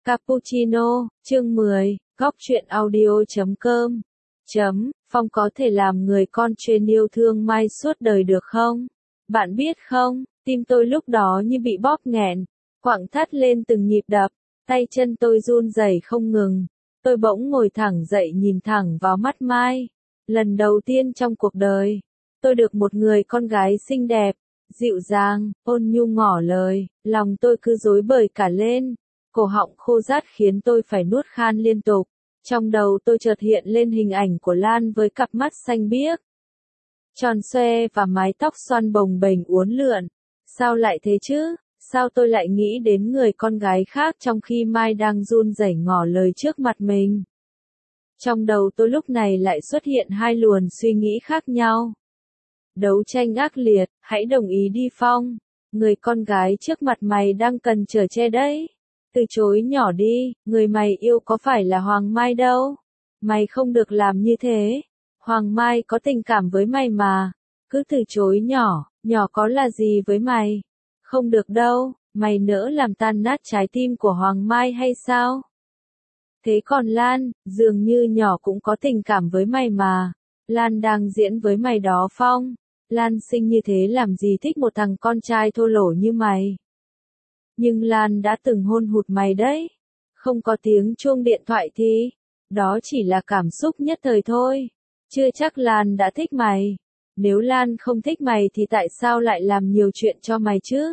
Cappuccino, chương 10, góc truyện audio.com. Phong có thể làm người con chuyên yêu thương Mai suốt đời được không? Bạn biết không, tim tôi lúc đó như bị bóp nghẹn, quặn thắt lên từng nhịp đập, tay chân tôi run rẩy không ngừng. Tôi bỗng ngồi thẳng dậy nhìn thẳng vào mắt Mai. Lần đầu tiên trong cuộc đời, tôi được một người con gái xinh đẹp, dịu dàng, ôn nhu ngỏ lời, lòng tôi cứ rối bời cả lên. Cổ họng khô rát khiến tôi phải nuốt khan liên tục. Trong đầu tôi chợt hiện lên hình ảnh của Lan với cặp mắt xanh biếc, tròn xoe và mái tóc xoăn bồng bềnh uốn lượn. Sao lại thế chứ? Sao tôi lại nghĩ đến người con gái khác trong khi Mai đang run rẩy ngỏ lời trước mặt mình? Trong đầu tôi lúc này lại xuất hiện hai luồng suy nghĩ khác nhau. Đấu tranh ác liệt, hãy đồng ý đi Phong. Người con gái trước mặt mày đang cần chở che đấy. Từ chối nhỏ đi, người mày yêu có phải là Hoàng Mai đâu. Mày không được làm như thế. Hoàng Mai có tình cảm với mày mà. Cứ từ chối nhỏ, nhỏ có là gì với mày? Không được đâu, mày nỡ làm tan nát trái tim của Hoàng Mai hay sao? Thế còn Lan, dường như nhỏ cũng có tình cảm với mày mà. Lan đang diễn với mày đó Phong. Lan xinh như thế làm gì thích một thằng con trai thô lỗ như mày. Nhưng Lan đã từng hôn hụt mày đấy. Không có tiếng chuông điện thoại thì, đó chỉ là cảm xúc nhất thời thôi. Chưa chắc Lan đã thích mày. Nếu Lan không thích mày thì tại sao lại làm nhiều chuyện cho mày chứ?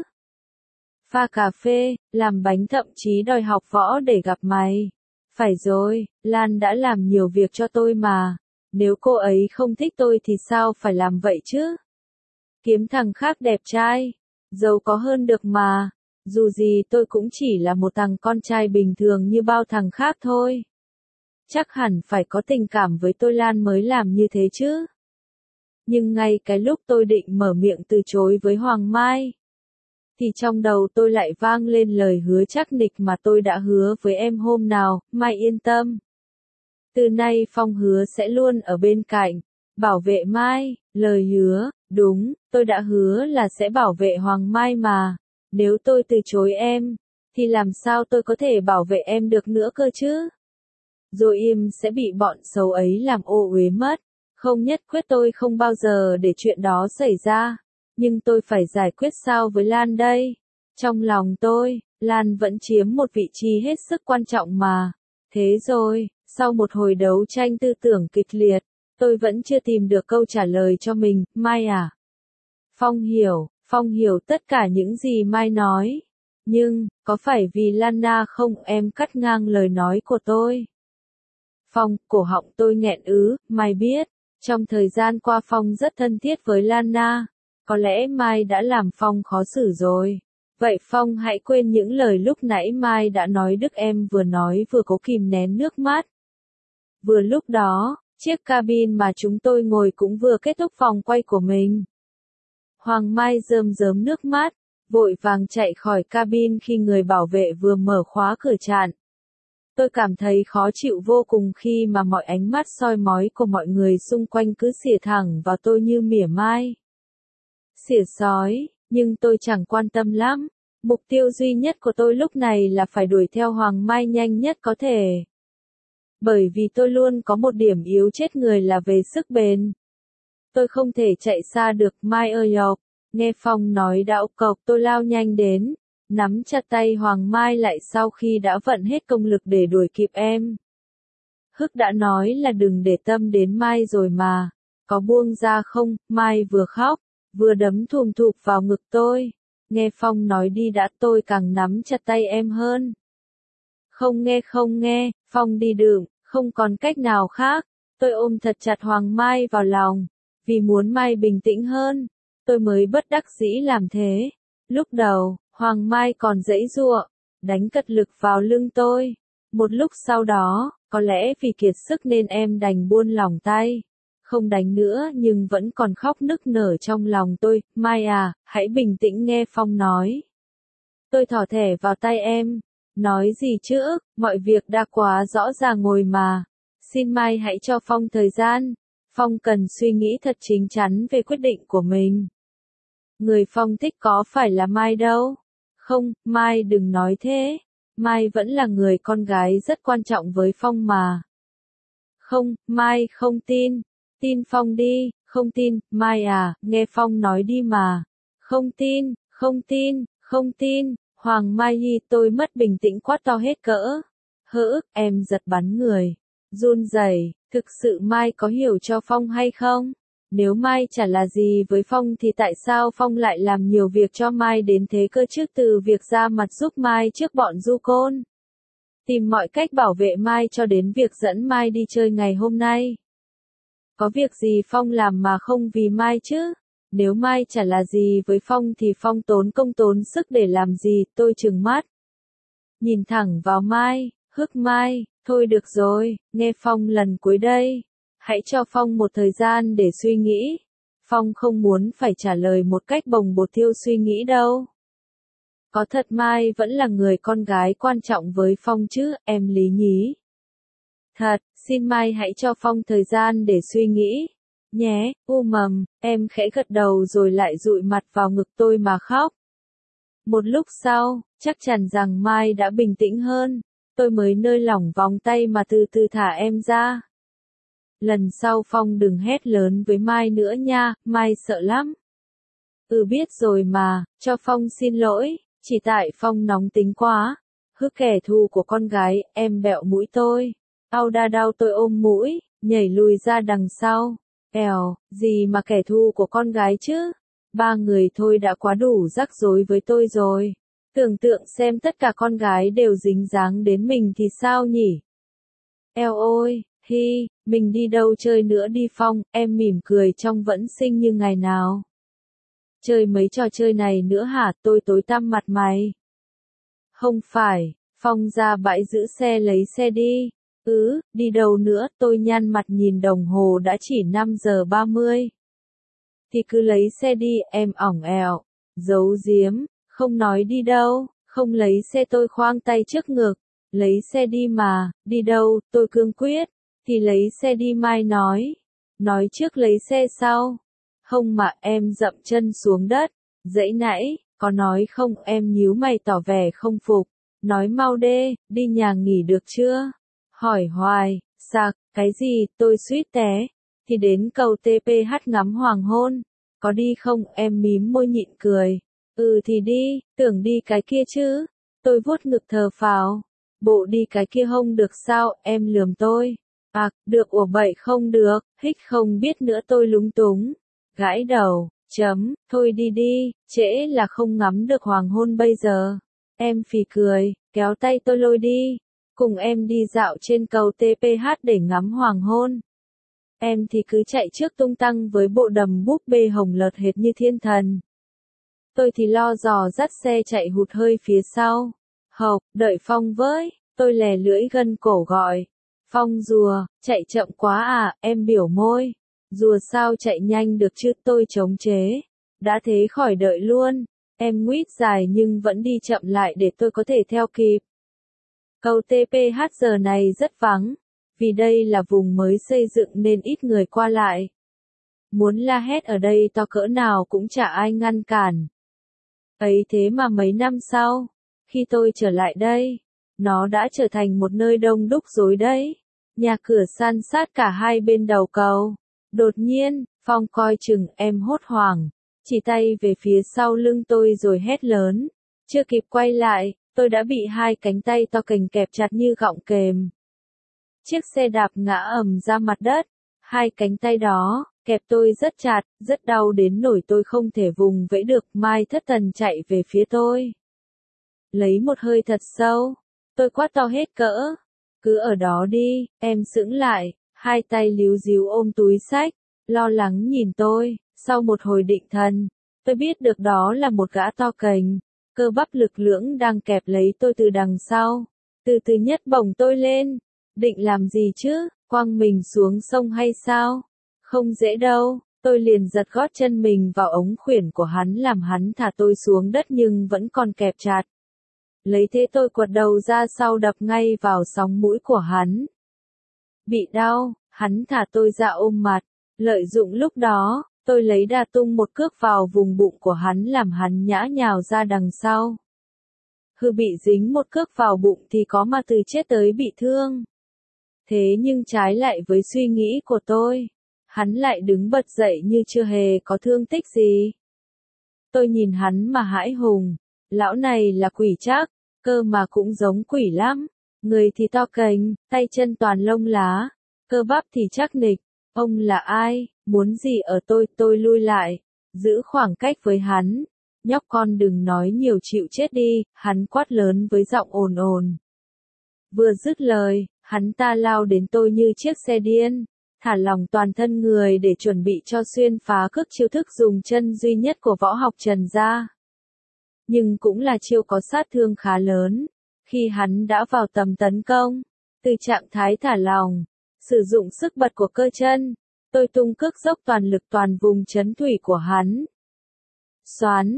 Pha cà phê, làm bánh thậm chí đòi học võ để gặp mày. Phải rồi, Lan đã làm nhiều việc cho tôi mà. Nếu cô ấy không thích tôi thì sao phải làm vậy chứ? Kiếm thằng khác đẹp trai, giàu có hơn được mà. Dù gì tôi cũng chỉ là một thằng con trai bình thường như bao thằng khác thôi. Chắc hẳn phải có tình cảm với tôi Lan mới làm như thế chứ. Nhưng ngay cái lúc tôi định mở miệng từ chối với Hoàng Mai, thì trong đầu tôi lại vang lên lời hứa chắc nịch mà tôi đã hứa với em hôm nào. Mai yên tâm. Từ nay Phong hứa sẽ luôn ở bên cạnh, bảo vệ Mai. Lời hứa, đúng, tôi đã hứa là sẽ bảo vệ Hoàng Mai mà. Nếu tôi từ chối em, thì làm sao tôi có thể bảo vệ em được nữa cơ chứ? Rồi im sẽ bị bọn xấu ấy làm ô uế mất. Không nhất quyết tôi không bao giờ để chuyện đó xảy ra. Nhưng tôi phải giải quyết sao với Lan đây? Trong lòng tôi, Lan vẫn chiếm một vị trí hết sức quan trọng mà. Thế rồi, sau một hồi đấu tranh tư tưởng kịch liệt, tôi vẫn chưa tìm được câu trả lời cho mình. Mai à? Phong hiểu tất cả những gì Mai nói. Nhưng, có phải vì Lana không? Em cắt ngang lời nói của tôi. Phong, cổ họng tôi nghẹn ứ. Mai biết, trong thời gian qua Phong rất thân thiết với Lana. Có lẽ Mai đã làm Phong khó xử rồi. Vậy Phong hãy quên những lời lúc nãy Mai đã nói. Đức em vừa nói vừa cố kìm nén nước mắt. Vừa lúc đó, chiếc cabin mà chúng tôi ngồi cũng vừa kết thúc vòng quay của mình. Hoàng Mai rơm rớm nước mắt, vội vàng chạy khỏi cabin khi người bảo vệ vừa mở khóa cửa tràn. Tôi cảm thấy khó chịu vô cùng khi mà mọi ánh mắt soi mói của mọi người xung quanh cứ xỉa thẳng vào tôi như mỉa mai. Xỉa xói, nhưng tôi chẳng quan tâm lắm. Mục tiêu duy nhất của tôi lúc này là phải đuổi theo Hoàng Mai nhanh nhất có thể. Bởi vì tôi luôn có một điểm yếu chết người là về sức bền. Tôi không thể chạy xa được. Mai ơi nhọc. Nghe Phong nói đảo cộc tôi lao nhanh đến, nắm chặt tay Hoàng Mai lại sau khi đã vận hết công lực để đuổi kịp em. Hức đã nói là đừng để tâm đến Mai rồi mà. Có buông ra không? Mai vừa khóc, vừa đấm thùm thụp vào ngực tôi. Nghe Phong nói đi đã tôi càng nắm chặt tay em hơn. Không nghe, Phong đi đừng, không còn cách nào khác. Tôi ôm thật chặt Hoàng Mai vào lòng. Vì muốn Mai bình tĩnh hơn, tôi mới bất đắc dĩ làm thế. Lúc đầu, Hoàng Mai còn giãy giụa, đánh cật lực vào lưng tôi. Một lúc sau đó, có lẽ vì kiệt sức nên em đành buông lỏng tay. Không đánh nữa nhưng vẫn còn khóc nức nở trong lòng tôi. Mai à, hãy bình tĩnh nghe Phong nói. Tôi thỏ thẻ vào tay em. Nói gì chứ, mọi việc đã quá rõ ràng rồi mà. Xin Mai hãy cho Phong thời gian. Phong cần suy nghĩ thật chín chắn về quyết định của mình. Người Phong thích có phải là Mai đâu. Không, Mai đừng nói thế. Mai vẫn là người con gái rất quan trọng với Phong mà. Không, Mai không tin. Tin Phong đi, không tin, Mai à, nghe Phong nói đi mà. Không tin, không tin, không tin, Hoàng Mai Nhi tôi mất bình tĩnh quát to hết cỡ. Hỡ, em giật bắn người. Run rẩy, thực sự Mai có hiểu cho Phong hay không? Nếu Mai chả là gì với Phong thì tại sao Phong lại làm nhiều việc cho Mai đến thế cơ chứ, từ việc ra mặt giúp Mai trước bọn du côn. Tìm mọi cách bảo vệ Mai cho đến việc dẫn Mai đi chơi ngày hôm nay. Có việc gì Phong làm mà không vì Mai chứ? Nếu Mai chả là gì với Phong thì Phong tốn công tốn sức để làm gì, tôi trừng mắt. Nhìn thẳng vào Mai, hức Mai, thôi được rồi, nghe Phong lần cuối đây. Hãy cho Phong một thời gian để suy nghĩ. Phong không muốn phải trả lời một cách bồng bột thiêu suy nghĩ đâu. Có thật Mai vẫn là người con gái quan trọng với Phong chứ, em Lý nhí? Thật, xin Mai hãy cho Phong thời gian để suy nghĩ. Nhé, mầm, em khẽ gật đầu rồi lại dụi mặt vào ngực tôi mà khóc. Một lúc sau, chắc chắn rằng Mai đã bình tĩnh hơn. Tôi mới nới lỏng vòng tay mà từ từ thả em ra. Lần sau Phong đừng hét lớn với Mai nữa nha, Mai sợ lắm. Biết rồi mà, cho Phong xin lỗi, chỉ tại Phong nóng tính quá. Hức kẻ thù của con gái, em bẹo mũi tôi. Đau đau tôi ôm mũi, nhảy lùi ra đằng sau. Gì mà kẻ thù của con gái chứ? 3 người thôi đã quá đủ rắc rối với tôi rồi. Tưởng tượng xem tất cả con gái đều dính dáng đến mình thì sao nhỉ? Ôi, mình đi đâu chơi nữa đi Phong, em mỉm cười trông vẫn xinh như ngày nào. Chơi mấy trò chơi này nữa hả, tôi tối tăm mặt mày. Không phải, Phong ra bãi giữ xe lấy xe đi. Đi đâu nữa, tôi nhăn mặt nhìn đồng hồ đã chỉ 5 giờ 30. Thì cứ lấy xe đi, em ỏng ẻo. Giấu giếm, không nói đi đâu, không lấy xe tôi khoang tay trước ngực. Lấy xe đi mà, đi đâu, tôi cương quyết. Thì lấy xe đi Mai nói. Nói trước lấy xe sau. Không mà em dậm chân xuống đất. Dãy nãy, có nói không em nhíu mày tỏ vẻ không phục. Nói mau đi nhà nghỉ được chưa? Hỏi hoài, sạc, cái gì, tôi suýt té. Thì đến cầu TPH ngắm hoàng hôn. Có đi không em mím môi nhịn cười. Thì đi, tưởng đi cái kia chứ. Tôi vuốt ngực thờ phào. Bộ đi cái kia không được sao, em lườm tôi. Được bậy không được, hích không biết nữa tôi lúng túng. Gãi đầu, thôi đi, trễ là không ngắm được hoàng hôn bây giờ. Em phì cười, kéo tay tôi lôi đi. Cùng em đi dạo trên cầu TPH để ngắm hoàng hôn. Em thì cứ chạy trước tung tăng với bộ đầm búp bê hồng lợt hệt như thiên thần. Tôi thì lo dò dắt xe chạy hụt hơi phía sau. Đợi Phong với, tôi lè lưỡi gân cổ gọi. Phong rùa, chạy chậm quá à, em biểu môi. Rùa sao chạy nhanh được chứ, tôi chống chế. Đã thế khỏi đợi luôn. Em nguyết dài nhưng vẫn đi chậm lại để tôi có thể theo kịp. Cầu TPH giờ này rất vắng. Vì đây là vùng mới xây dựng nên ít người qua lại. Muốn la hét ở đây to cỡ nào cũng chả ai ngăn cản. Ấy thế mà mấy năm sau, khi tôi trở lại đây, nó đã trở thành một nơi đông đúc rối đấy. Nhà cửa san sát cả hai bên đầu cầu. Đột nhiên, Phong coi chừng em hốt hoảng, chỉ tay về phía sau lưng tôi rồi hét lớn. Chưa kịp quay lại, tôi đã bị hai cánh tay to cành kẹp chặt như gọng kềm. Chiếc xe đạp ngã ầm ra mặt đất. Hai cánh tay đó, kẹp tôi rất chặt, rất đau đến nỗi tôi không thể vùng vẫy được. Mai thất thần chạy về phía tôi. Lấy một hơi thật sâu. Tôi quát to hết cỡ. Cứ ở đó đi, em sững lại, hai tay líu díu ôm túi xách, lo lắng nhìn tôi. Sau một hồi định thần, tôi biết được đó là một gã to cành, cơ bắp lực lưỡng đang kẹp lấy tôi từ đằng sau. Từ từ nhấc bổng tôi lên. Định làm gì chứ, quăng mình xuống sông hay sao? Không dễ đâu, tôi liền giật gót chân mình vào ống khuyển của hắn làm hắn thả tôi xuống đất nhưng vẫn còn kẹp chặt. Lấy thế tôi quật đầu ra sau đập ngay vào sóng mũi của hắn. Bị đau, hắn thả tôi ra ôm mặt. Lợi dụng lúc đó, tôi lấy đà tung một cước vào vùng bụng của hắn làm hắn nhã nhào ra đằng sau. hư bị dính một cước vào bụng thì có mà từ chết tới bị thương. Thế nhưng trái lại với suy nghĩ của tôi, hắn lại đứng bật dậy như chưa hề có thương tích gì. Tôi nhìn hắn mà hãi hùng, lão này là quỷ chắc, cơ mà cũng giống quỷ lắm, người thì to cành, tay chân toàn lông lá, cơ bắp thì chắc nịch, ông là ai, muốn gì ở tôi lui lại, giữ khoảng cách với hắn. Nhóc con đừng nói nhiều chịu chết đi, hắn quát lớn với giọng ồn ồn. Vừa dứt lời, hắn ta lao đến tôi như chiếc xe điên, thả lỏng toàn thân người để chuẩn bị cho xuyên phá cước chiêu thức dùng chân duy nhất của võ học Trần gia. Nhưng cũng là chiêu có sát thương khá lớn, khi hắn đã vào tầm tấn công, từ trạng thái thả lỏng, sử dụng sức bật của cơ chân, tôi tung cước dốc toàn lực toàn vùng chấn thủy của hắn. Xoán,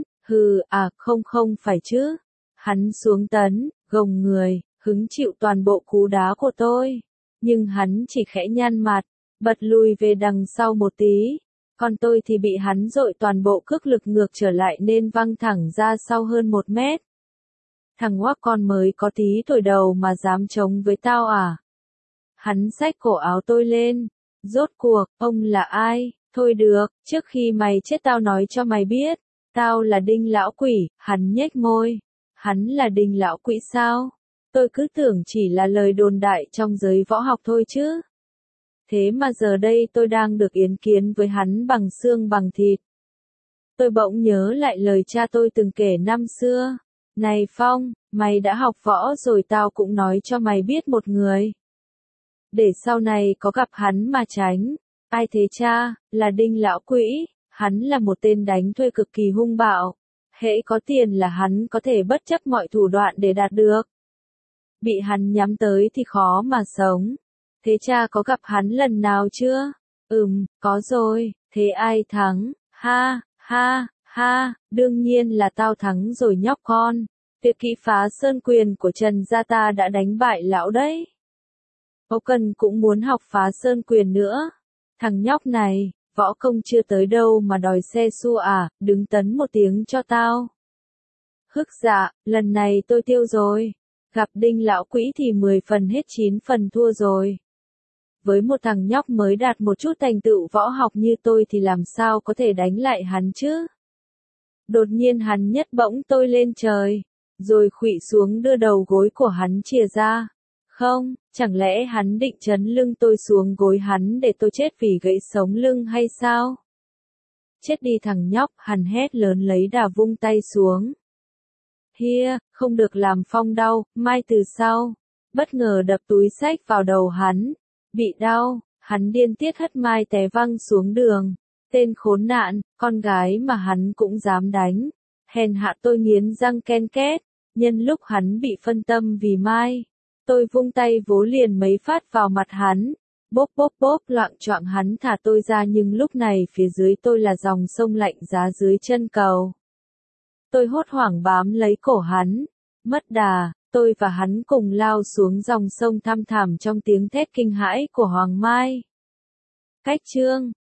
không phải chứ. Hắn xuống tấn, gồng người, hứng chịu toàn bộ cú đá của tôi. Nhưng hắn chỉ khẽ nhăn mặt, bật lùi về đằng sau một tí. Còn tôi thì bị hắn dội toàn bộ cước lực ngược trở lại nên văng thẳng ra sau hơn 1 mét. Thằng ngoác con mới có tí tuổi đầu mà dám chống với tao à? Hắn xách cổ áo tôi lên. Rốt cuộc, ông là ai? Thôi được, trước khi mày chết tao nói cho mày biết. Tao là Đinh lão quỷ, hắn nhếch môi. Hắn là Đinh lão quỷ sao? Tôi cứ tưởng chỉ là lời đồn đại trong giới võ học thôi chứ. Thế mà giờ đây tôi đang được yến kiến với hắn bằng xương bằng thịt. Tôi bỗng nhớ lại lời cha tôi từng kể năm xưa. Này Phong, mày đã học võ rồi tao cũng nói cho mày biết một người. Để sau này có gặp hắn mà tránh. Ai thế cha? Là Đinh lão quỷ. Hắn là một tên đánh thuê cực kỳ hung bạo. Hễ có tiền là hắn có thể bất chấp mọi thủ đoạn để đạt được. Bị hắn nhắm tới thì khó mà sống. Thế cha có gặp hắn lần nào chưa? Có rồi. Thế ai thắng? Ha, ha, ha, đương nhiên là tao thắng rồi nhóc con. Tuyệt kỹ phá sơn quyền của Trần gia ta đã đánh bại lão đấy. Âu Cần cũng muốn học phá sơn quyền nữa. Thằng nhóc này, võ công chưa tới đâu mà đòi xe xua à, đứng tấn một tiếng cho tao. Hức dạ, lần này tôi tiêu rồi. Gặp Đinh lão quỷ thì 10 phần hết 9 phần thua rồi. Với một thằng nhóc mới đạt một chút thành tựu võ học như tôi thì làm sao có thể đánh lại hắn chứ? Đột nhiên hắn nhấc bổng tôi lên trời, rồi khuỵu xuống đưa đầu gối của hắn chìa ra. Không, chẳng lẽ hắn định chấn lưng tôi xuống gối hắn để tôi chết vì gãy sống lưng hay sao? Chết đi thằng nhóc, hắn hét lớn lấy đà vung tay xuống. Hia, không được làm Phong đau, mai từ sau. Bất ngờ đập túi xách vào đầu hắn. Bị đau, hắn điên tiết hất mai té văng xuống đường. Tên khốn nạn, con gái mà hắn cũng dám đánh. Hèn hạ tôi nghiến răng ken két. Nhân lúc hắn bị phân tâm vì mai, tôi vung tay vỗ liền mấy phát vào mặt hắn. Bốp bốp bốp loạng choạng hắn thả tôi ra nhưng lúc này phía dưới tôi là dòng sông lạnh giá dưới chân cầu. Tôi hốt hoảng bám lấy cổ hắn. Mất đà, tôi và hắn cùng lao xuống dòng sông thăm thẳm trong tiếng thét kinh hãi của Hoàng Mai. Cách chương